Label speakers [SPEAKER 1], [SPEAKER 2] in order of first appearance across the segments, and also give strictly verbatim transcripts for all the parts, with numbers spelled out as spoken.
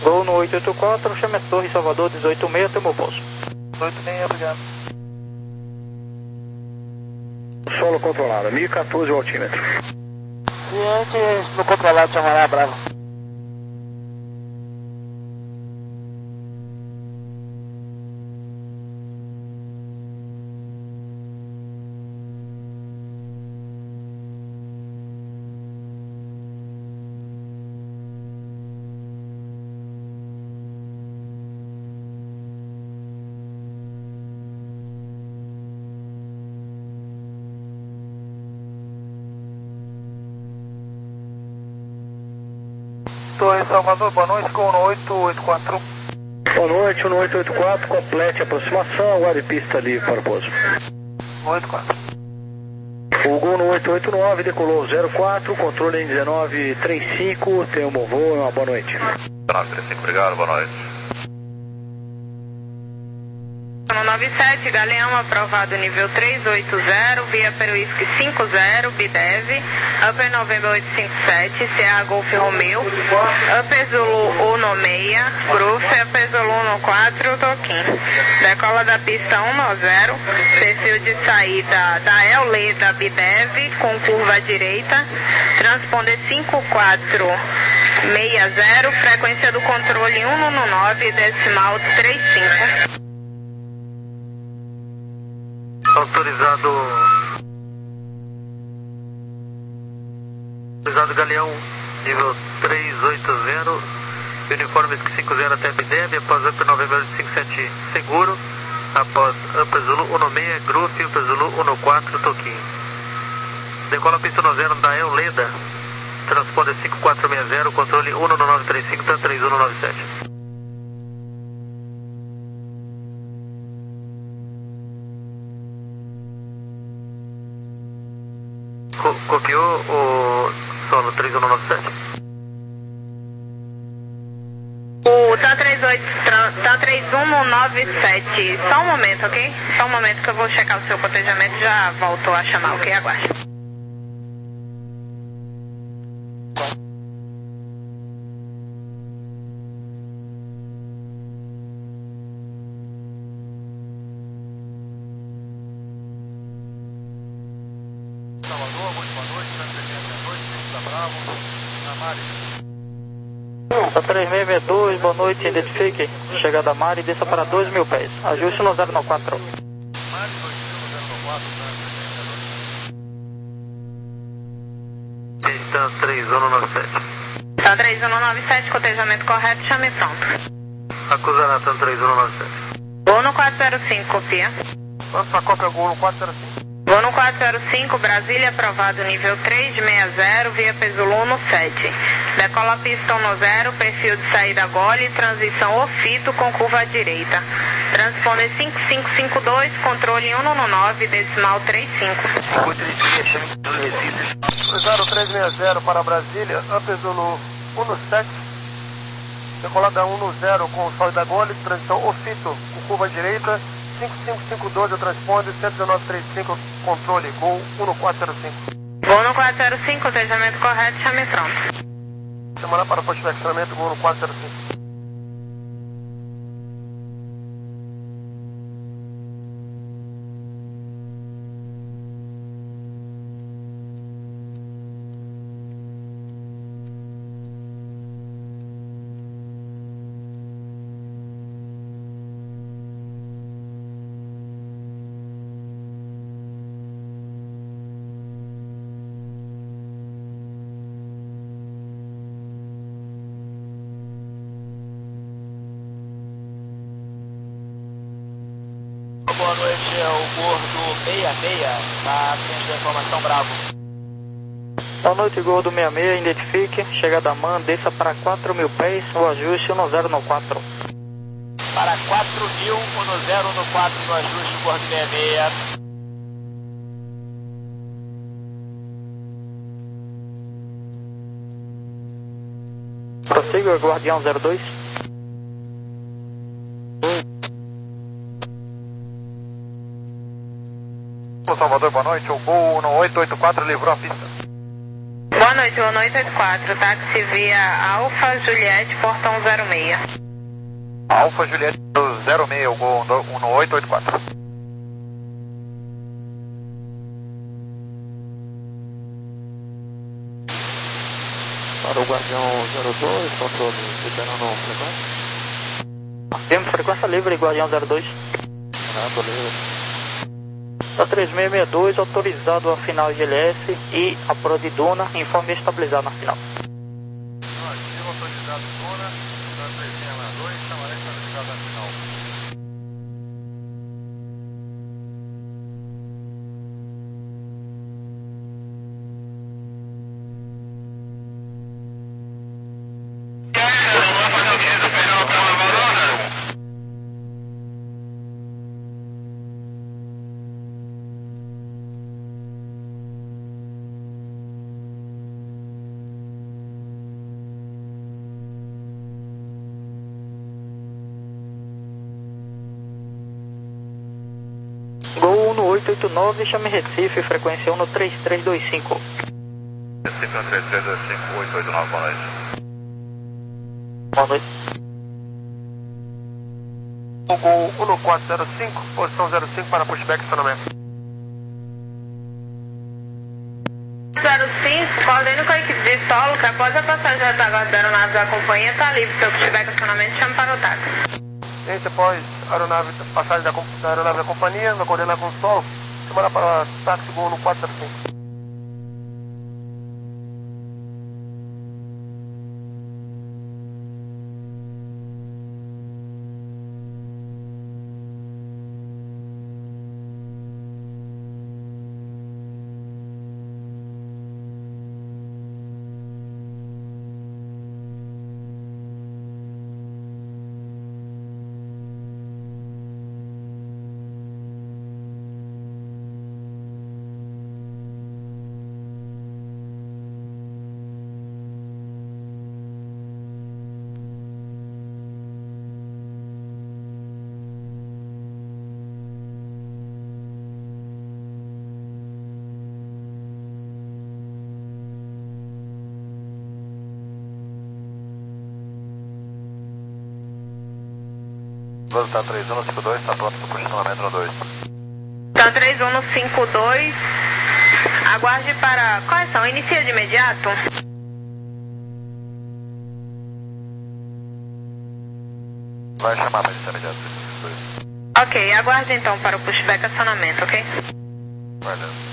[SPEAKER 1] Gol no oito oito quatro, chame a Torre Salvador dezoito seis, até o meu posto.
[SPEAKER 2] dezoito seis, obrigado.
[SPEAKER 3] Solo controlado, mil e quatorze o altímetro.
[SPEAKER 2] Ciente no controlado, chamará Bravo. Torre Salvador, boa noite, com no oito oito quatro.
[SPEAKER 3] Boa noite, no oito oito quatro, complete a aproximação, aguarde pista livre para o pouso.
[SPEAKER 2] oito quatro.
[SPEAKER 3] O Gol no oito oito nove decolou zero quatro, controle em dezenove trinta e cinco, tem um bom voo e uma boa noite.
[SPEAKER 4] dezenove trinta e cinco, obrigado, boa noite.
[SPEAKER 5] nove sete, Galeão aprovado nível três oito zero, via Peruísque cinco zero, Bidev, Upper November oito cinco sete, C A Golf Romeo, Upper Zulu uno seis, Groove, Upper Zulu uno quatro, Toquim. Decola da pista um zero, perfil de saída da Euleda Bidev, com curva à direita, transponder cinco quatro seis zero, frequência do controle um nove, decimal trinta e cinco.
[SPEAKER 2] Autorizado. Autorizado Galeão, nível três oito zero, uniforme cinco zero até B D B, após Upper November cinco sete seguro, após Upper Zulu um seis, Groove, Upper Zulu um quatro, Toquim. Decola pista um zero da Euleda, transponder cinco quatro seis zero, controle um nove três cinco, três um nove sete. Copiou o solo três um nove sete?
[SPEAKER 5] O tá trinta e oito, tá trinta um nove sete. Só um momento, ok? Só um momento que eu vou checar o seu cotejamento. Já voltou a chamar, ok? Aguarde.
[SPEAKER 2] Salvador, muito boa noite, três seis seis dois, Bravo, na Mari.
[SPEAKER 1] Tá três seis seis dois, boa noite, identifique. Chegada a Mari, desça para dois mil pés. Ajuste no zero quatro.
[SPEAKER 2] Mari dois mil zero quatro, Pista três um nove sete.
[SPEAKER 5] Tá três um nove sete, cotejamento correto, chame pronto.
[SPEAKER 2] Acusará, tá três um nove sete.
[SPEAKER 5] Vou no quatro zero cinco, copia.
[SPEAKER 2] Lança a cópia Gol no quatro zero cinco.
[SPEAKER 5] Vou no quatro zero cinco, Brasília, aprovado nível três seis zero, via Pesul um sete. Decola pista um zero, perfil de saída gole, transição ofito com curva à direita. Transponder cinco cinco cinco dois, controle um nove, decimal trinta e cinco.
[SPEAKER 2] zero três seis zero para Brasília, Upper Zulu um sete. Decolada um zero com saída gole, transição ofito com curva à direita. cinco cinco cinco dois, eu transponde, cento e dezenove trinta e cinco, controle, Gol um quatro zero cinco.
[SPEAKER 5] Vou no quatro zero cinco, cotejamento correto, chame pronto.
[SPEAKER 2] Semana para posto de accionamento, Gol no quatro zero cinco.
[SPEAKER 6] Boa noite, é o Gordo seis seis, tá atendendo a informação Bravo.
[SPEAKER 1] Boa noite, Gordo seis seis, identifique. Chegada a Man, desça para quatro mil pés, o ajuste um zero quatro.
[SPEAKER 6] Para quatro mil, um zero quatro no ajuste, Gordo seis seis.
[SPEAKER 1] Prossiga, Guardião zero dois.
[SPEAKER 2] Salvador, boa noite, o Gol no oito oito quatro livrou a pista.
[SPEAKER 5] Boa noite. noite, boa noite, oito quatro, táxi via Alfa Juliette, portão zero seis.
[SPEAKER 4] Alfa Juliette zero seis, o Gol um no oito oito quatro.
[SPEAKER 3] Para o Guardião zero dois, controle liberando frequência.
[SPEAKER 1] Temos frequência livre, Guardião zero dois.
[SPEAKER 3] Ah, beleza.
[SPEAKER 1] Da três seis seis dois, autorizado a final de L S e a Pro de Duna, informe estabilizado na final.
[SPEAKER 4] Ativo autorizado Duna, da três seis seis dois, chamaré estabilizado na final.
[SPEAKER 1] Gol um no oito oito nove, chame Recife, frequência um no três três dois cinco.
[SPEAKER 4] Recife um três três dois cinco oito oito nove, boa noite.
[SPEAKER 1] Boa noite.
[SPEAKER 2] O Gol um no quatro zero cinco, posição zero cinco para pushback estacionamento.
[SPEAKER 5] zero cinco, coordene com a equipe de solo que após a passagem das águas da aeronave da companhia está livre. Se eu tiver estacionamento, chame para o táxi.
[SPEAKER 2] Esse após a aeronave, passagem da, da aeronave da companhia, vai coordenar com o solo, chamada para táxi Gol no quatro zero cinco.
[SPEAKER 4] Está três um cinco dois, está pronto para o posicionamento no dois.
[SPEAKER 5] Então três um cinco dois, aguarde para correção, inicia de imediato.
[SPEAKER 4] Vai chamar para iniciar imediato.
[SPEAKER 5] Ok, aguarde então para o pushback acionamento, ok?
[SPEAKER 4] Guardando.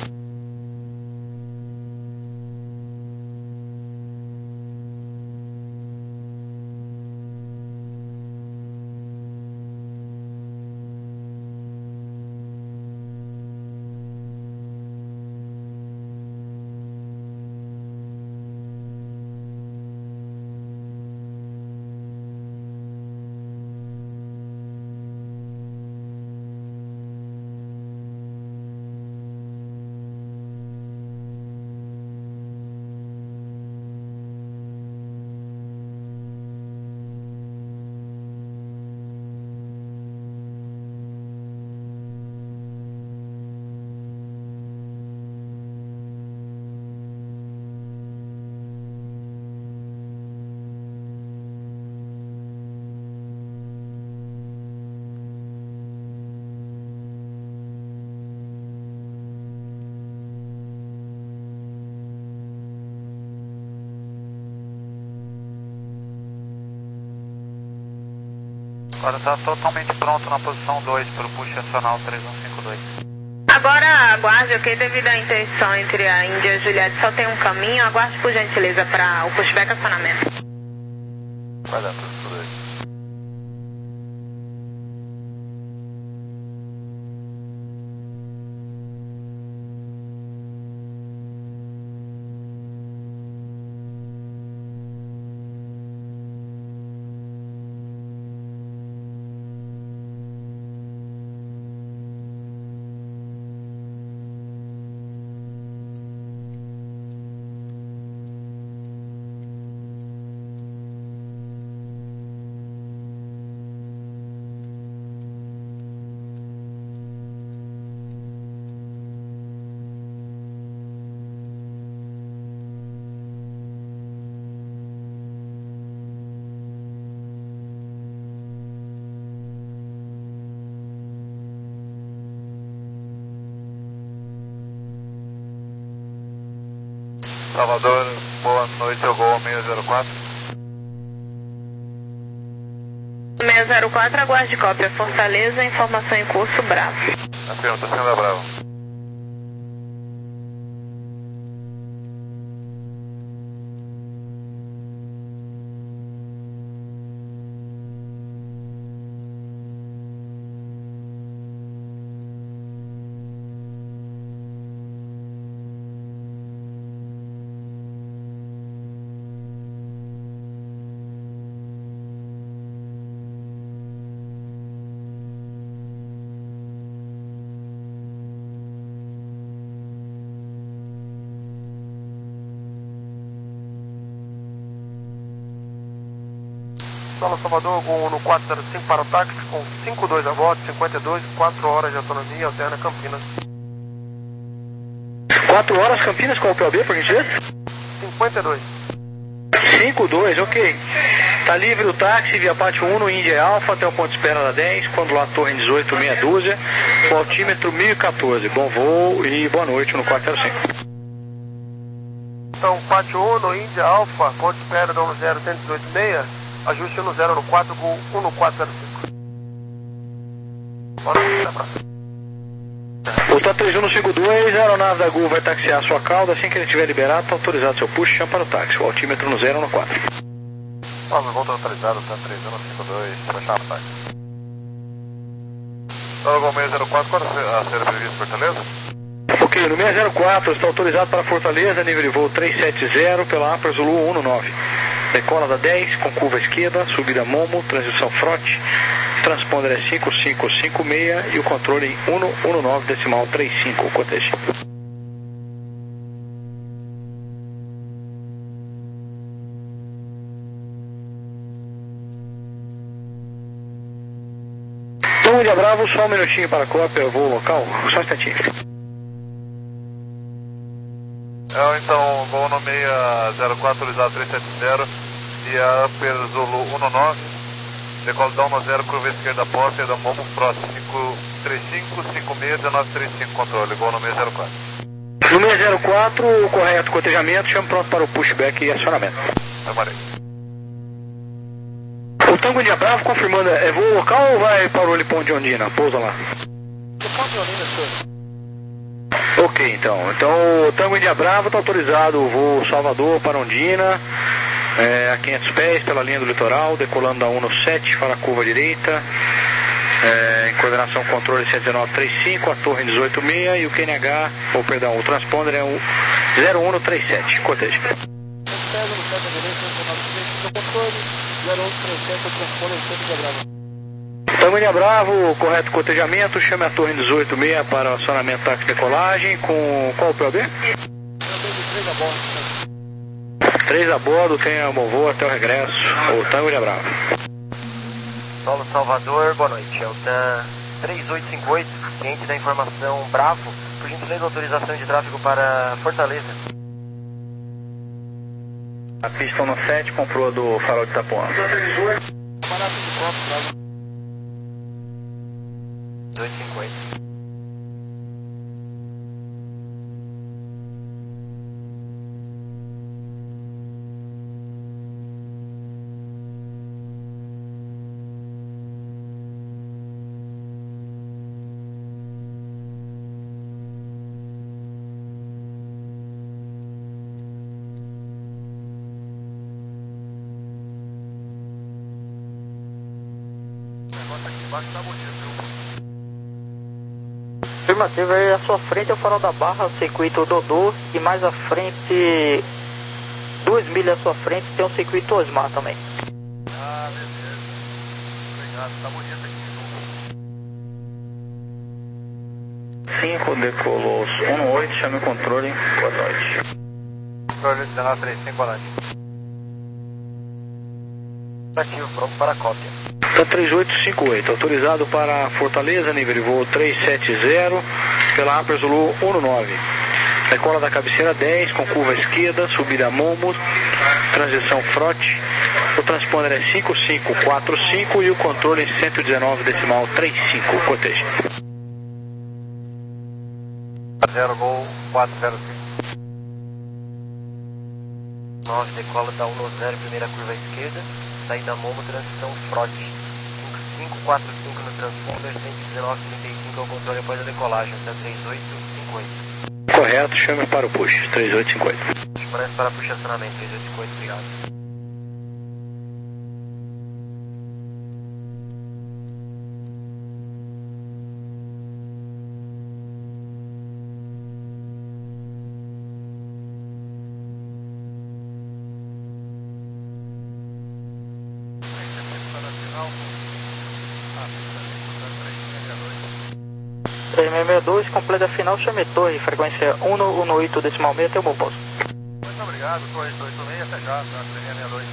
[SPEAKER 4] Agora está totalmente pronto na posição dois para o push acional três um cinco dois.
[SPEAKER 5] Agora aguarde, ok? Devido à interseção entre a Índia e a Juliette só tem um caminho, aguarde por gentileza para o pushback acionamento.
[SPEAKER 4] Guardando tudo dois. Salvador, boa noite, eu vou seis zero quatro.
[SPEAKER 5] seis zero quatro, aguarde cópia Fortaleza, informação em curso, Bravo.
[SPEAKER 4] Afirma, tá sendo a Bravo.
[SPEAKER 7] Sala Salvador, Gol no quatro zero cinco para o táxi, com cinco dois a bordo, cinquenta e dois, quatro horas de autonomia, alterna Campinas.
[SPEAKER 3] quatro horas Campinas, qual é o P O B, por gentileza?
[SPEAKER 7] cinquenta e dois.
[SPEAKER 3] cinco dois, ok. Tá livre o táxi via Pátio um no Índia Alfa até o ponto de espera da dez, quando lá torre dezoito, meia dúzia, o altímetro mil e quatorze. Bom voo e boa noite no quatro zero cinco.
[SPEAKER 7] Então, Pátio um no Índia Alfa, ponto de espera da um zero um oito seis, ajuste um zero no quatro, Gol um no quatro zero cinco. Bora, abraço.
[SPEAKER 3] O T A três um no cinco dois, a aeronave da Gol vai taxiar a sua cauda. Assim que ele estiver liberado, está autorizado seu push, chama para o táxi. O altímetro no zero no quatro.
[SPEAKER 4] Salve, volta autorizado, T A três um no cinco dois, vai chamar o táxi. Salve, seis zero quatro, qual a ser previsto Fortaleza?
[SPEAKER 3] Ok, no seis zero quatro está autorizado para Fortaleza, nível de voo trezentos e setenta pela Upper Zulu um nove. Decola da dez, com curva esquerda, subida Momo, transição frote, transponder é cinco cinco cinco seis e o controle em cento e dezenove decimal trinta e cinco, corteja. Então, Ilha Bravo, só um minutinho para a cópia, voo local, só um instantinho.
[SPEAKER 4] É, então, vou no seis zero quatro, autorizado trezentos e setenta, via Upper Zulu um nove, decola da um zero, curva esquerda posta, da Momo Frost, cinco três cinco cinco seis um nove três cinco, controle, vou no seis zero quatro.
[SPEAKER 3] No seis zero quatro, o correto cotejamento, chama pronto para o pushback e acionamento.
[SPEAKER 4] Amarei.
[SPEAKER 3] O Tango India Bravo confirmando, é voo local ou vai para o Lipão de Ondina? Pousa lá.
[SPEAKER 7] Lipão de Ondina, senhor.
[SPEAKER 3] Ok, então. Então o Tango India Bravo está autorizado o voo Salvador para Ondina, é, a quinhentos pés pela linha do litoral, decolando da um no sete para a curva direita, é, em coordenação controle cento e dezenove trinta e cinco, a torre dezoito seis e o Q N H, ou perdão, o transponder é o zero um no trinta e sete, corteja. Tango India Bravo, correto cotejamento, chame a torre dezoito seis para o acionamento táxi decolagem, com qual o P O B?
[SPEAKER 7] três a bordo.
[SPEAKER 3] três a bordo, tenha bom voo até o regresso, o Tango India Bravo.
[SPEAKER 8] Solo Salvador, boa noite, é o T A três oito cinco oito, cliente da informação Bravo, por gentileza autorização de tráfego para Fortaleza.
[SPEAKER 3] A pista no sete, comprou do farol de Itapuã.
[SPEAKER 8] dezoito cinco oito.
[SPEAKER 1] Afirmativo, aí à sua frente é o farol da Barra, o circuito Dodô, e mais à frente, duas milhas à sua frente, tem o circuito Osmar também.
[SPEAKER 4] Ah, beleza. Obrigado, tá bonito aqui.
[SPEAKER 3] cinco decolou um oito, chame o controle, boa noite.
[SPEAKER 4] Controle dezenove trinta e cinco, boa noite.
[SPEAKER 8] Ativo, pronto para a cópia.
[SPEAKER 3] Tá três oito cinco oito, autorizado para Fortaleza, nível de voo trezentos e setenta pela Upper Zulu um nove. Decola da cabeceira dez, com curva esquerda, subida Momo, transição frote. O transponder é cinco cinco quatro cinco e o controle em cento e dezenove decimal trinta e cinco, corteja.
[SPEAKER 4] zero Gol quatro zero cinco.
[SPEAKER 8] nove, decola da um zero, primeira curva à esquerda, saída Momo, transição Frot. cinco cinco quatro cinco no transponder, cento e dezenove trinta e cinco ao controle após a decolagem, até três oito cinco oito.
[SPEAKER 3] Correto, chame para o push, três oito cinco oito.
[SPEAKER 8] Parece para push acionamento, três oito cinco oito, obrigado.
[SPEAKER 1] três seis seis dois, completa a final, chame torre, frequência um um oito decimal meio, até o meu posto.
[SPEAKER 4] Muito obrigado, torre oito oito seis, até já, tá? três seis seis dois.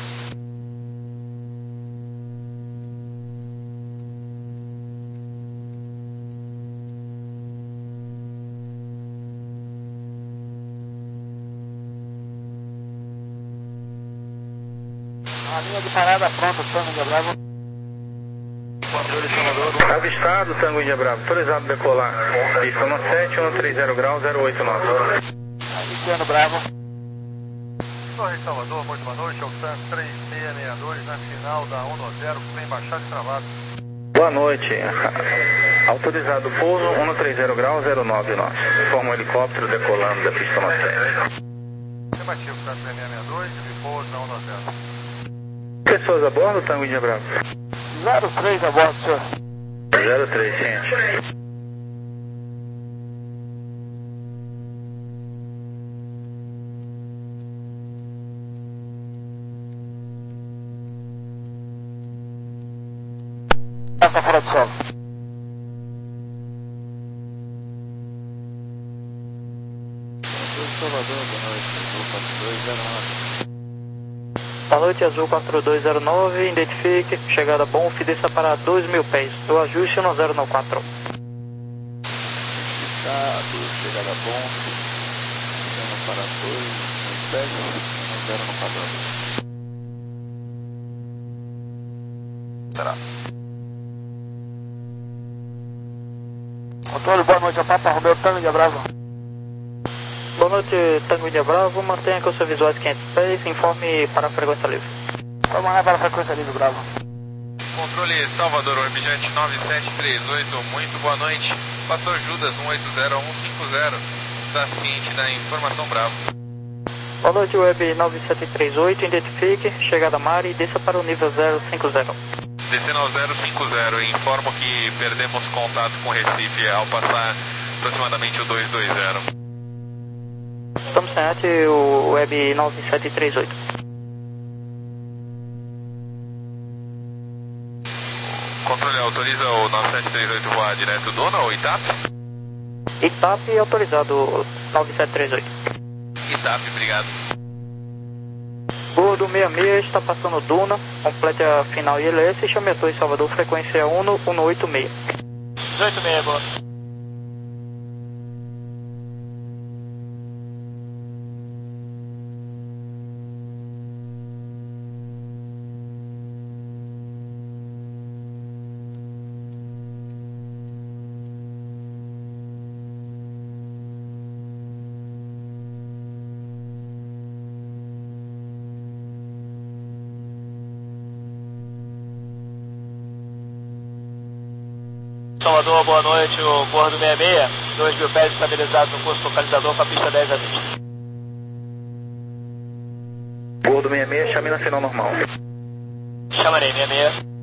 [SPEAKER 7] A linha de parada pronta, Tango Índia Bravo.
[SPEAKER 3] Controle Salvador. Avistado, Tango Índia Bravo. Autorizado decolar. Pista um sete, um três zero grau, zero oito nove.
[SPEAKER 7] Avistando Bravo.
[SPEAKER 4] Torre Salvador, muito boa noite, é o Sam três seis seis dois, na final da um zero, sem baixada e travado.
[SPEAKER 3] Boa noite. Autorizado pouso, um três zero grau, zero nove nove. Informa o helicóptero decolando da pista um sete.
[SPEAKER 4] Afirmativo, Sam três seis seis dois, de pouso na um zero.
[SPEAKER 3] Pessoas a bordo, Tango Índia Bravo?
[SPEAKER 7] zero três a bordo, senhor.
[SPEAKER 3] zero três, ciente.
[SPEAKER 7] Está fora de solo.
[SPEAKER 4] Salvador, boa noite, Azul quatro dois zero nove.
[SPEAKER 1] Boa noite, Azul quatro dois zero nove, identifique, chegada bom, desça para dois mil pés, do ajuste um zero nove quatro.
[SPEAKER 4] Identificado, chegada bom, descendo para dois mil pés, um zero nove quatro. Será?
[SPEAKER 7] Controle, boa noite, a Papa Romeu, Tango Índia Bravo.
[SPEAKER 1] Boa noite, Tango Índia Bravo, mantenha com seus visuais quinhentos pés, informe para a frequência livre.
[SPEAKER 7] Vamos lá para a frequência livre, Bravo.
[SPEAKER 9] Controle Salvador, Webjet nove sete três oito, muito boa noite. Pastor Judas um oito zero um cinco zero, está ciente da informação Bravo.
[SPEAKER 1] Boa noite, Web nove sete três oito, identifique, chegada Mari e desça para o nível zero cinco zero.
[SPEAKER 9] Descendo ao zero cinco zero, informo que perdemos contato com Recife ao passar aproximadamente o dois dois zero.
[SPEAKER 1] Estamos ciente, o Web nove sete três oito.
[SPEAKER 9] Controle, autoriza o nove sete três oito voar direto Duna ou Itap?
[SPEAKER 1] Itap autorizado nove sete três oito.
[SPEAKER 9] Itap, obrigado.
[SPEAKER 1] Bordo sessenta e seis está passando Duna, complete a final I L S e chame a torre Salvador, frequência um um oito seis.
[SPEAKER 6] dezoito seis, boa. Salvador, boa noite, o bordo sessenta e seis, dois mil pés estabilizados no curso localizador com a pista dez a vinte.
[SPEAKER 3] Bordo sessenta e seis, chame na final normal.
[SPEAKER 6] Chamarei, sessenta e seis.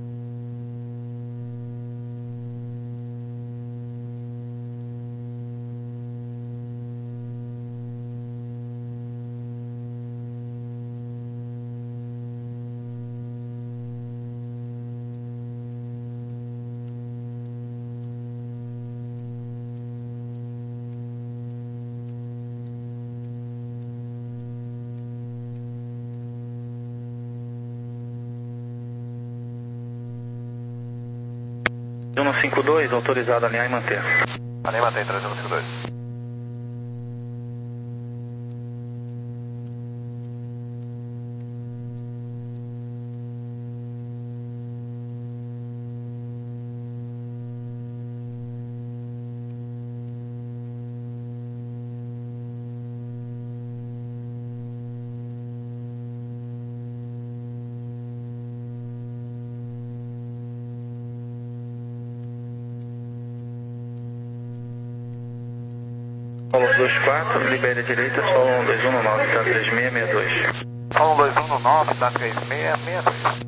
[SPEAKER 3] um cinco dois, autorizado a alinhar e manter.
[SPEAKER 4] Alinhar e manter, três um cinco dois.
[SPEAKER 3] Paulo dois quatro, libere a direita, só um dois um nove, tá três seis seis dois.
[SPEAKER 4] Paulo dois um nove, tá três seis seis dois.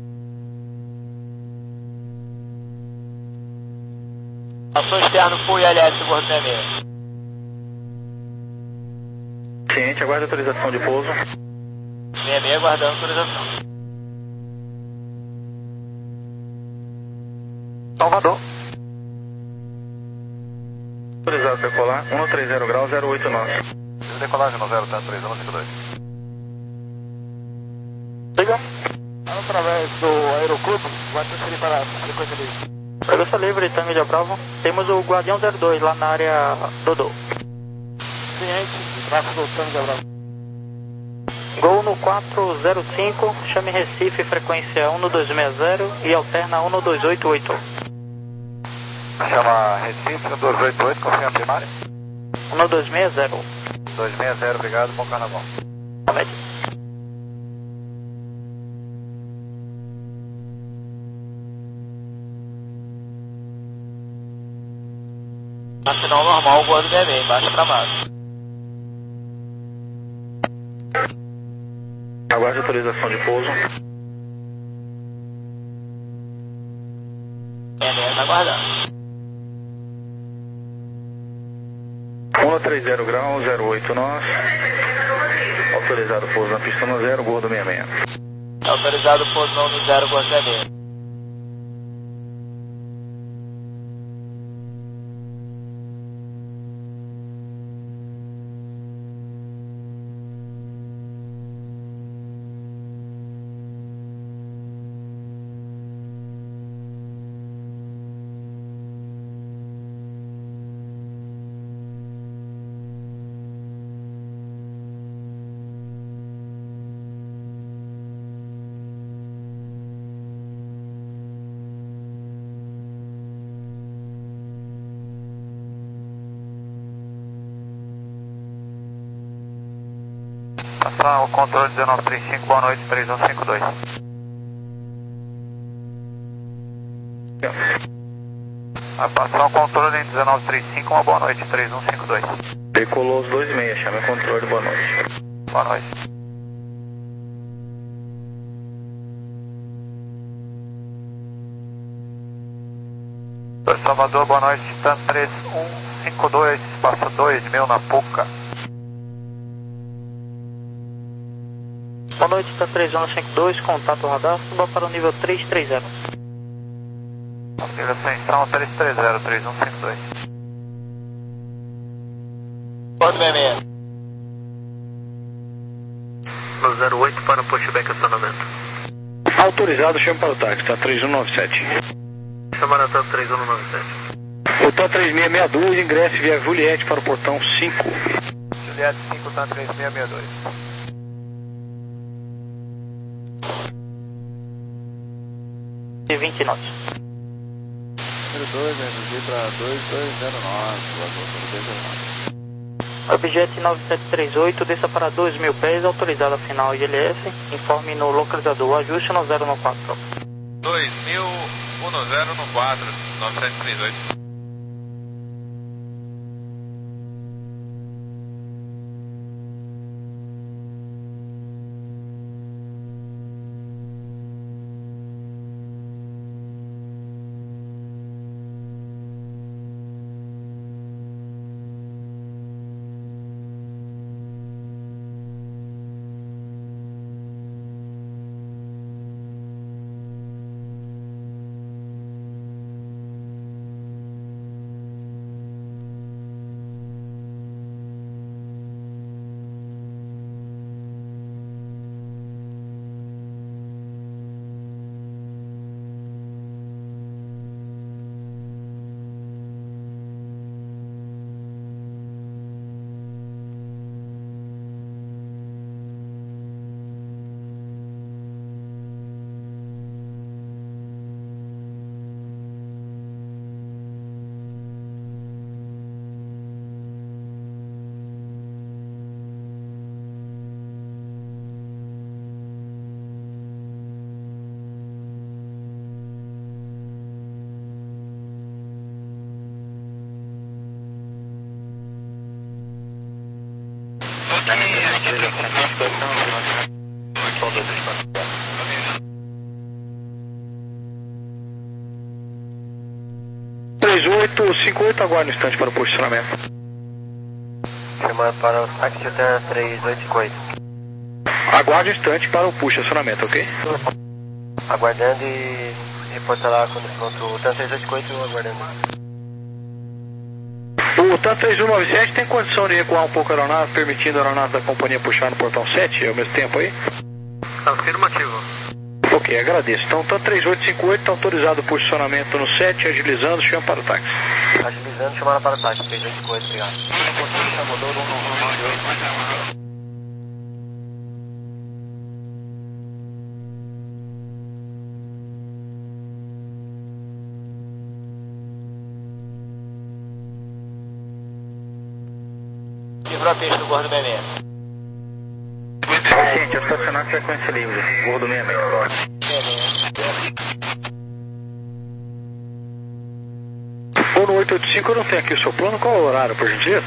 [SPEAKER 6] Ação externo Full I L S, Gordo sessenta e seis.
[SPEAKER 3] Ciente, aguarde autorização de pouso.
[SPEAKER 6] sessenta e seis, aguardando autorização.
[SPEAKER 4] Salvador.
[SPEAKER 3] Autorizado a decolar, um três zero grau, zero oito nove.
[SPEAKER 4] Decolagem no zero três um cinco dois.
[SPEAKER 7] Liga. Através do Aeroclube, vai transferir para a frequência livre.
[SPEAKER 1] Frequência livre, Tango de Bravo. Temos o Guardião zero dois lá na área Dodô.
[SPEAKER 7] Ciente, tráfego do Tango de Bravo.
[SPEAKER 1] Gol no quatro zero cinco, chame Recife, frequência um dois seis zero e alterna um dois oito oito.
[SPEAKER 4] Chama Recife, um dois oito oito, confirma a primária.
[SPEAKER 1] um dois seis zero.
[SPEAKER 4] dois seis zero, obrigado, bom carnaval.
[SPEAKER 1] Amém.
[SPEAKER 6] Na final normal, Gordo sessenta e seis, embaixo pra baixo.
[SPEAKER 3] Aguarde autorização de pouso.
[SPEAKER 6] sessenta e seis, aguardando.
[SPEAKER 3] um três zero grau, zero oito nove. Autorizado pouso na pista no zero, Gordo sessenta e seis.
[SPEAKER 6] Autorizado pouso no zero, Gordo sessenta e seis.
[SPEAKER 4] Passar o controle dezenove trinta e cinco, boa noite, três um cinco dois. Vai passar o controle em dezenove trinta e cinco, uma boa noite, três um cinco dois.
[SPEAKER 3] Decolou os dois seis, chame o controle, boa noite.
[SPEAKER 4] Boa noite. Salvador, boa noite, TAM três um cinco dois, espaço dois mil na Puca.
[SPEAKER 1] Boa noite, tá três um cinco dois, contato radar, suba para o nível três três zero.
[SPEAKER 4] Nível ascensão três três zero, três um cinco dois.
[SPEAKER 6] Gordo sessenta e seis.
[SPEAKER 2] No zero oito para pushback acionamento.
[SPEAKER 3] Autorizado, chame para o táxi, tá três um nove sete.
[SPEAKER 2] Chamada TAM três um nove sete.
[SPEAKER 3] O TAM três seis seis dois, ingresse via Juliette para o portão cinco.
[SPEAKER 4] Juliette cinco, TAM três seis seis dois.
[SPEAKER 1] E vinte knots.
[SPEAKER 7] Número dois, vai reduzir para dois dois zero nove, vazou para dois zero nove.
[SPEAKER 1] Objet nove sete três oito, desça para dois mil pés, autorizado a final I L S, informe no localizador, ajuste no zero no quatro.
[SPEAKER 9] dois mil, um zero no quatro, nove sete três oito.
[SPEAKER 3] três oito cinco oito, aguarde um instante para o posicionamento.
[SPEAKER 8] Chamando para o táxi Titan três oito cinco oito.
[SPEAKER 3] Aguarde um instante para o posicionamento, ok?
[SPEAKER 8] Aguardando e reporta lá quando pronto. O Titan três oito cinco oito aguardando.
[SPEAKER 3] O Titan três um nove sete tem condição de recuar um pouco a aeronave, permitindo a aeronave da companhia puxar no portão sete ao mesmo tempo aí?
[SPEAKER 2] Afirmativo.
[SPEAKER 3] Ok, agradeço. Então, Titan três oito cinco oito está autorizado o posicionamento no sete, agilizando, chama para o táxi.
[SPEAKER 8] Agilizando, chamando para o táxi, três oito cinco oito, obrigado.
[SPEAKER 6] Livrou a pista do Gordo sessenta e seis.
[SPEAKER 3] Gente, estacionar frequência livre, Gordo sessenta e seis. Ou no oito oito cinco eu não tenho aqui o seu plano, qual é o horário, por gentileza?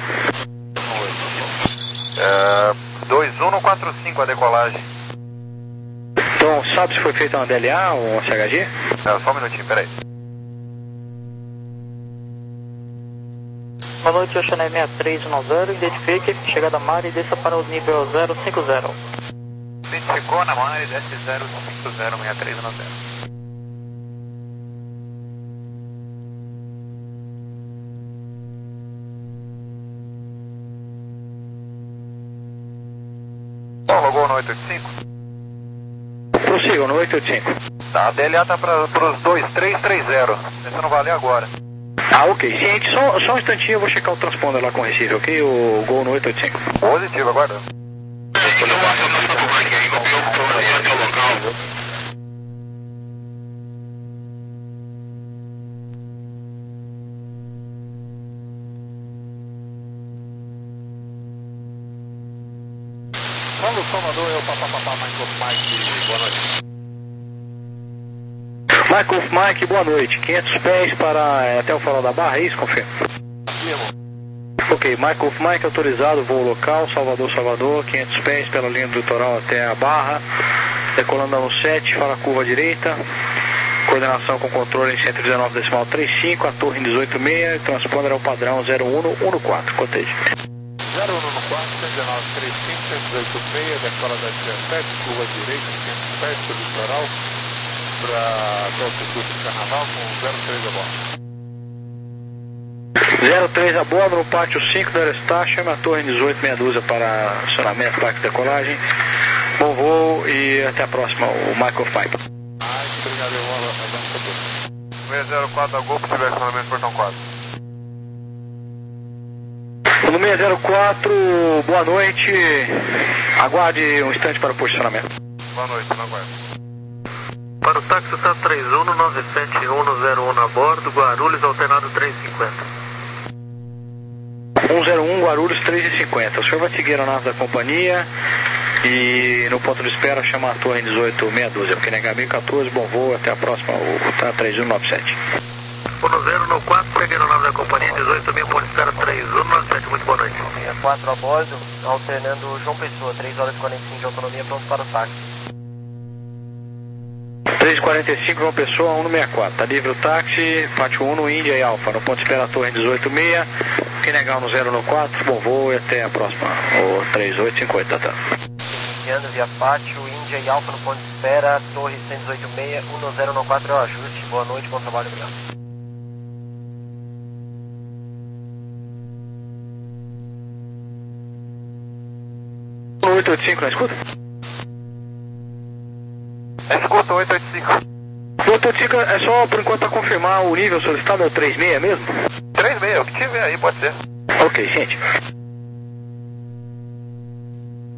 [SPEAKER 4] É, dois um no quatro cinco a decolagem.
[SPEAKER 3] Então, sabe se foi feita uma D L A ou uma C H G?
[SPEAKER 4] É, só um minutinho, peraí.
[SPEAKER 1] Boa noite, Ocean sessenta e três noventa, identifique, chegada Mari e desça para o nível zero cinco zero.
[SPEAKER 4] Identificou na Mari, desce zero cinco zero seis três noventa. Bom, logou no oito oito cinco?
[SPEAKER 3] Prossigam no oito oito cinco.
[SPEAKER 4] Tá, a D L A tá para os dois três três zero. Essa não valer agora.
[SPEAKER 3] Ah, ok. Gente, só, só um instantinho eu vou checar o transponder lá com o Recife, ok? O Gol no oito oito cinco.
[SPEAKER 4] Positivo, aguardando.
[SPEAKER 10] Paulo Salvador, é o papapá, Michael Mike, boa noite.
[SPEAKER 3] Michael Mike, boa noite. quinhentos pés para é, até o Farol da Barra, é isso? Confirma. Ok, Michael Mike autorizado, voo local, Salvador, Salvador, quinhentos pés pela linha do litoral até a Barra, decolando no sete, para a curva direita, coordenação com controle em cento e dezenove decimal trinta e cinco, a torre em dezoito seis, transponder ao padrão zero um um quatro, cotejo.
[SPEAKER 10] zero um um quatro, cento e dezenove trinta e cinco, cento e dezoito seis, decola da dezessete, curva direita, quinhentos pés do litoral, para até o circuito de carnaval com zero três a bordo.
[SPEAKER 3] zero três a bordo, no pátio cinco da Aerostar, chama a torre em dezoito meia dúzia para acionamento, parque de decolagem. Bom voo e até a próxima, o Michael Fipe.
[SPEAKER 10] Ah, obrigado, eu vou avançar tudo.
[SPEAKER 4] seis zero quatro a Gol, possível acionamento portão quatro.
[SPEAKER 3] No seis zero quatro, boa noite. Aguarde um instante para o posicionamento.
[SPEAKER 4] Boa noite, não aguardo.
[SPEAKER 2] Para o táxi está três um nove sete um zero um a bordo, Guarulhos, alternado três cinquenta.
[SPEAKER 3] um zero um Guarulhos três cinquenta. O senhor vai seguir a nave da companhia e no ponto de espera chamar a torre em dezoito meia dúzia. Porque N H mil e quatorze, bom voo, até a próxima, o tá três um nove sete.
[SPEAKER 2] um zero no quatro, peguei a nave da companhia, dezoito mil, ponto de espera três um nove sete, muito boa noite.
[SPEAKER 8] quatro a bordo, alternando João Pessoa, três horas e quarenta e cinco de autonomia, pronto para o táxi.
[SPEAKER 3] três e quarenta e cinco, João Pessoa, um sessenta e quatro. Tá livre o táxi, pátio um no Índia e Alfa. No ponto de espera a torre em dezoito seis. Quem negar no zero no quatro, bom voo e até a próxima, o três oito cinco oito, tá?
[SPEAKER 8] Iniciando via pátio, Índia e Alfa no ponto de espera, torre cento e dezoito seis, um zero no quatro é o ajuste. Boa noite, bom trabalho, obrigado.
[SPEAKER 3] oito oito cinco, não escuta?
[SPEAKER 4] Escuta, oito oito cinco.
[SPEAKER 3] oito oito cinco é só por enquanto para confirmar o nível solicitado, é o três seis mesmo?
[SPEAKER 4] três seis, o que tiver aí pode ser.
[SPEAKER 3] Ok, gente.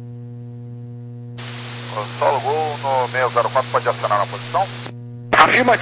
[SPEAKER 4] Solo Gol no seis zero quatro pode acionar na posição?
[SPEAKER 3] Afirma